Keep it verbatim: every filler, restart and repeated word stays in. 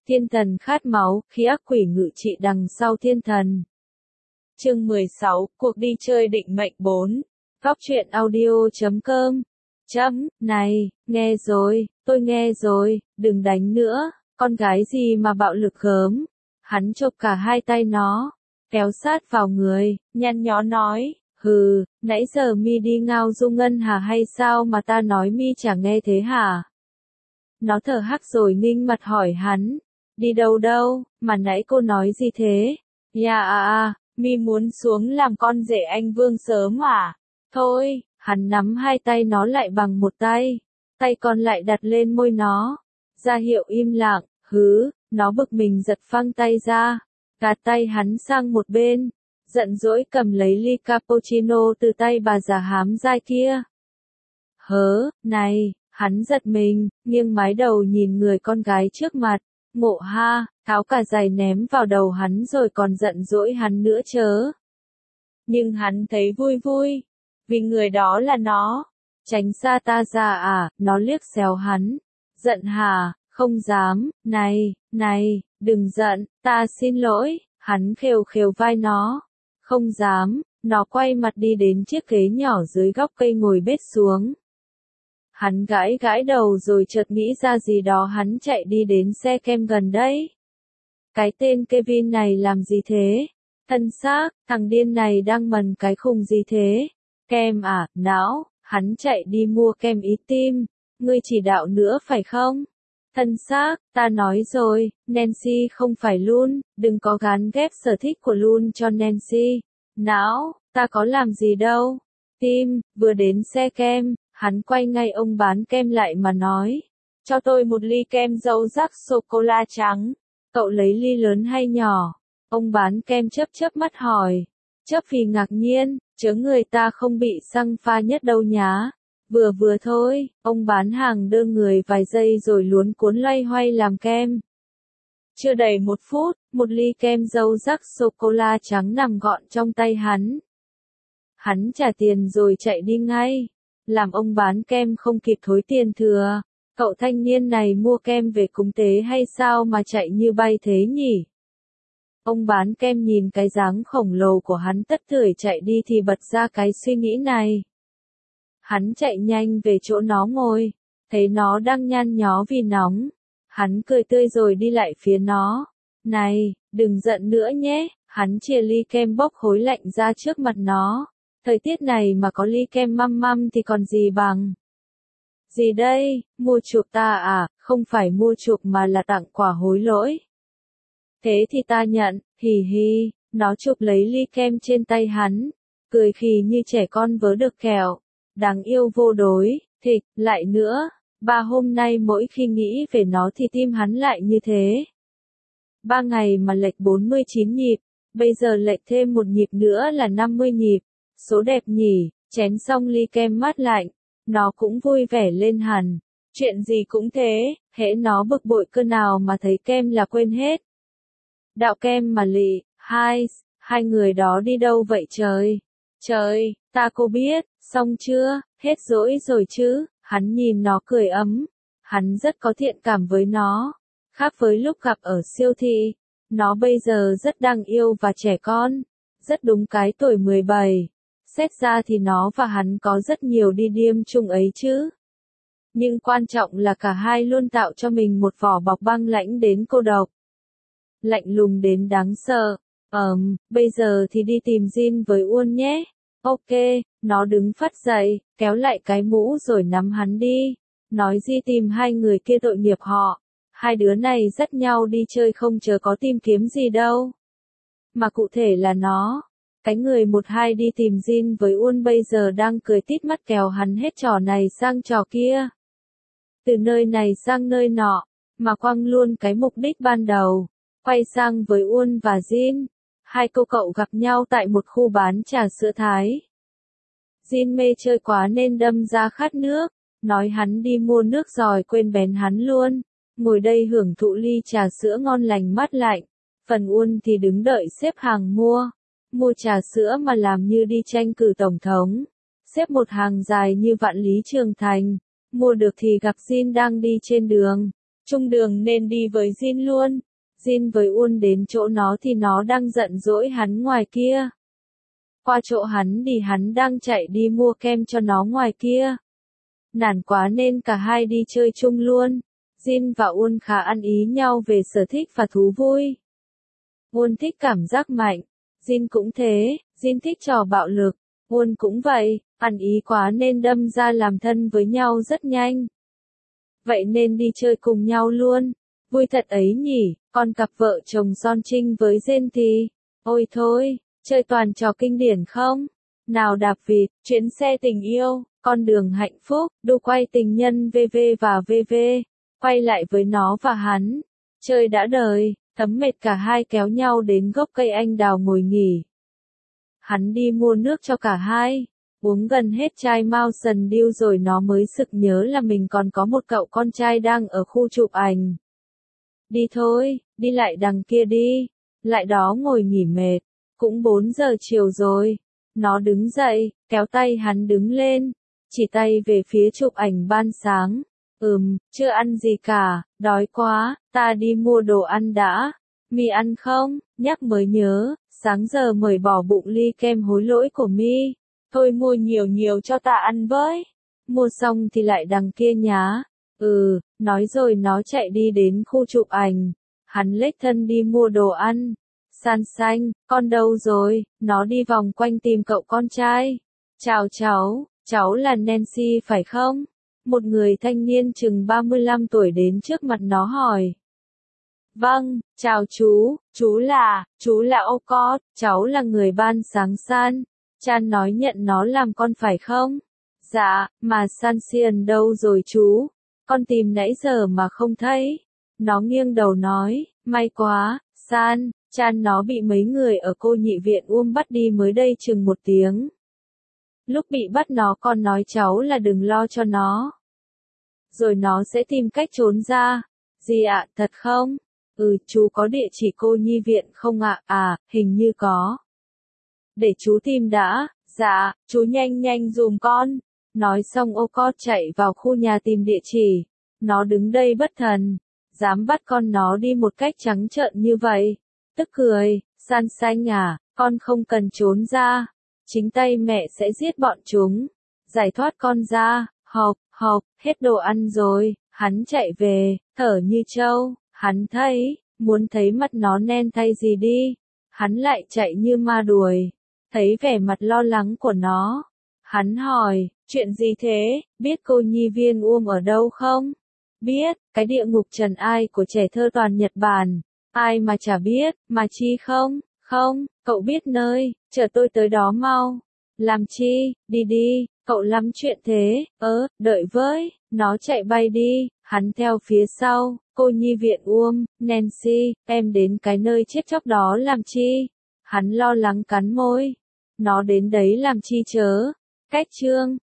Thiên thần khát máu, khi ác quỷ ngự trị đằng sau thiên thần. Chương mười sáu, cuộc đi chơi định mệnh bốn. Góc truyện audio chấm com. Chấm, này, nghe rồi, tôi nghe rồi, đừng đánh nữa, con gái gì mà bạo lực gớm. Hắn chộp cả hai tay nó, kéo sát vào người, nhăn nhó nói, hừ, nãy giờ mi đi ngao du ngân hà hay sao mà ta nói mi chả nghe thế hả? Nó thở hắt rồi nghinh mặt hỏi hắn, đi đâu đâu, mà nãy cô nói gì thế? Dạ à à, mi muốn xuống làm con rể anh Vương sớm à? Thôi, hắn nắm hai tay nó lại bằng một tay, tay còn lại đặt lên môi nó, ra hiệu im lặng, hứ, nó bực mình giật phăng tay ra, gạt tay hắn sang một bên, giận dỗi cầm lấy ly cappuccino từ tay bà già hám dai kia. Hớ, này, hắn giật mình, nghiêng mái đầu nhìn người con gái trước mặt, ngộ ha, tháo cả giày ném vào đầu hắn rồi còn giận dỗi hắn nữa chớ. Nhưng hắn thấy vui vui, vì người đó là nó. Tránh xa ta ra à, nó liếc xéo hắn. Giận hả, không dám, này, này, đừng giận, ta xin lỗi, hắn khều khều vai nó. Không dám, nó quay mặt đi đến chiếc ghế nhỏ dưới góc cây ngồi bết xuống. Hắn gãi gãi đầu rồi chợt nghĩ ra gì đó, hắn chạy đi đến xe kem gần đấy. Cái tên Kevin này làm gì thế? Thân xác, thằng điên này đang mần cái khùng gì thế? Kem à, não, hắn chạy đi mua kem ý tim. Ngươi chỉ đạo nữa phải không? Thân xác, ta nói rồi, Nancy không phải Loon, đừng có gán ghép sở thích của Loon cho Nancy. Não, ta có làm gì đâu. Tim, vừa đến xe kem, hắn quay ngay ông bán kem lại mà nói. Cho tôi một ly kem dâu rắc sô-cô-la trắng. Cậu lấy ly lớn hay nhỏ? Ông bán kem chớp chớp mắt hỏi. Chớp vì ngạc nhiên, chớ người ta không bị xăng pha nhất đâu nhá. Vừa vừa thôi, ông bán hàng đơ người vài giây rồi luống cuốn loay hoay làm kem. Chưa đầy một phút, một ly kem dâu rắc sô-cô-la trắng nằm gọn trong tay hắn. Hắn trả tiền rồi chạy đi ngay. Làm ông bán kem không kịp thối tiền thừa. Cậu thanh niên này mua kem về cúng tế hay sao mà chạy như bay thế nhỉ? Ông bán kem nhìn cái dáng khổng lồ của hắn tất tưởi chạy đi thì bật ra cái suy nghĩ này. Hắn chạy nhanh về chỗ nó ngồi, thấy nó đang nhăn nhó vì nóng. Hắn cười tươi rồi đi lại phía nó. Này, đừng giận nữa nhé, hắn chìa ly kem bốc khối lạnh ra trước mặt nó. Thời tiết này mà có ly kem măm măm thì còn gì bằng. Gì đây, mua chuộc ta à, không phải mua chuộc mà là tặng quà hối lỗi. Thế thì ta nhận, hì hì, nó chụp lấy ly kem trên tay hắn, cười khì như trẻ con vớ được kẹo. Đáng yêu vô đối, thịt, lại nữa, ba hôm nay mỗi khi nghĩ về nó thì tim hắn lại như thế. Ba ngày mà lệch bốn mươi chín nhịp, bây giờ lệch thêm một nhịp nữa là năm mươi nhịp. Số đẹp nhỉ, chén xong ly kem mát lạnh, nó cũng vui vẻ lên hẳn. Chuyện gì cũng thế, hễ nó bực bội cơ nào mà thấy kem là quên hết. Đạo kem mà lị, hai, hai người đó đi đâu vậy trời? Trời, ta cô biết, xong chưa, hết dỗi rồi chứ, hắn nhìn nó cười ấm. Hắn rất có thiện cảm với nó. Khác với lúc gặp ở siêu thị, nó bây giờ rất đáng yêu và trẻ con. Rất đúng cái tuổi mười bảy. Xét ra thì nó và hắn có rất nhiều đi điêm chung ấy chứ. Nhưng quan trọng là cả hai luôn tạo cho mình một vỏ bọc băng lãnh đến cô độc. Lạnh lùng đến đáng sợ. Ờm, um, bây giờ thì đi tìm Jin với Uôn nhé. Ok, nó đứng phắt dậy, kéo lại cái mũ rồi nắm hắn đi. Nói gì tìm hai người kia tội nghiệp họ. Hai đứa này dắt nhau đi chơi không chớ có tìm kiếm gì đâu. Mà cụ thể là nó. Cái người một hai đi tìm Jin với Uôn bây giờ đang cười tít mắt kéo hắn hết trò này sang trò kia. Từ nơi này sang nơi nọ, mà quăng luôn cái mục đích ban đầu. Quay sang với Uôn và Jin. Hai cô cậu gặp nhau tại một khu bán trà sữa Thái. Jin mê chơi quá nên đâm ra khát nước. Nói hắn đi mua nước rồi quên bén hắn luôn. Ngồi đây hưởng thụ ly trà sữa ngon lành mát lạnh. Phần Uôn thì đứng đợi xếp hàng mua. Mua trà sữa mà làm như đi tranh cử tổng thống. Xếp một hàng dài như vạn lý trường thành. Mua được thì gặp Jin đang đi trên đường. chung đường nên đi với Jin luôn. Jin với Uôn đến chỗ nó thì nó đang giận dỗi hắn ngoài kia. Qua chỗ hắn thì hắn đang chạy đi mua kem cho nó ngoài kia. Nản quá nên cả hai đi chơi chung luôn. Jin và Uôn khá ăn ý nhau về sở thích và thú vui. Uôn thích cảm giác mạnh. Jin cũng thế, Jin thích trò bạo lực. Uôn cũng vậy, ăn ý quá nên đâm ra làm thân với nhau rất nhanh. Vậy nên đi chơi cùng nhau luôn. Vui thật ấy nhỉ, còn cặp vợ chồng Son Trinh với Jin thì, ôi thôi, chơi toàn trò kinh điển không? Nào đạp vịt, chuyến xe tình yêu, con đường hạnh phúc, đu quay tình nhân vê vê và vê vê, quay lại với nó và hắn. Chơi đã đời, thấm mệt cả hai kéo nhau đến gốc cây anh đào ngồi nghỉ. Hắn đi mua nước cho cả hai. Uống gần hết chai Mountain Dew rồi nó mới sực nhớ là mình còn có một cậu con trai đang ở khu chụp ảnh. Đi thôi, đi lại đằng kia đi. Lại đó ngồi nghỉ mệt. Cũng bốn giờ chiều rồi. Nó đứng dậy, kéo tay hắn đứng lên. Chỉ tay về phía chụp ảnh ban sáng. Ừm, chưa ăn gì cả, đói quá, ta đi mua đồ ăn đã. Mi ăn không? Nhắc mới nhớ, sáng giờ mời bỏ bụng ly kem hối lỗi của Mi. Thôi mua nhiều nhiều cho ta ăn với. Mua xong thì lại đằng kia nhá. Ừ, nói rồi nó chạy đi đến khu chụp ảnh. Hắn lết thân đi mua đồ ăn. San xanh, con đâu rồi? Nó đi vòng quanh tìm cậu con trai. Chào cháu, cháu là Nancy phải không? Một người thanh niên chừng ba mươi lăm tuổi đến trước mặt nó hỏi. Vâng, chào chú, chú là, chú là Ocott, cháu là người ban sáng San. Chan nói nhận nó làm con phải không? Dạ, mà San Xiên đâu rồi chú? Con tìm nãy giờ mà không thấy. Nó nghiêng đầu nói, may quá, San, Chan nó bị mấy người ở cô nhị viện Uông bắt đi mới đây chừng một tiếng. Lúc bị bắt nó con nói cháu là đừng lo cho nó. Rồi nó sẽ tìm cách trốn ra. Gì ạ, thật không? Ừ, chú có địa chỉ cô nhi viện không ạ? À, hình như có. Để chú tìm đã. Dạ, chú nhanh nhanh dùm con. Nói xong Ocott chạy vào khu nhà tìm địa chỉ. Nó đứng đây bất thần. Dám bắt con nó đi một cách trắng trợn như vậy. Tức cười, San xanh à, con không cần trốn ra. Chính tay mẹ sẽ giết bọn chúng. Giải thoát con ra, học, học, hết đồ ăn rồi. Hắn chạy về, thở như trâu. Hắn thấy, muốn thấy mặt nó đen thay gì đi. Hắn lại chạy như ma đuổi. Thấy vẻ mặt lo lắng của nó. Hắn hỏi, chuyện gì thế, biết cô nhi viên Uông ở đâu không? Biết, cái địa ngục trần ai của trẻ thơ toàn Nhật Bản. Ai mà chả biết, mà chi không? Không, cậu biết nơi, chờ tôi tới đó mau. Làm chi, đi đi, cậu lắm chuyện thế, ớ, đợi với, nó chạy bay đi, hắn theo phía sau, cô nhi viện Uông, Nancy, em đến cái nơi chết chóc đó làm chi? Hắn lo lắng cắn môi, nó đến đấy làm chi chớ? Cách chương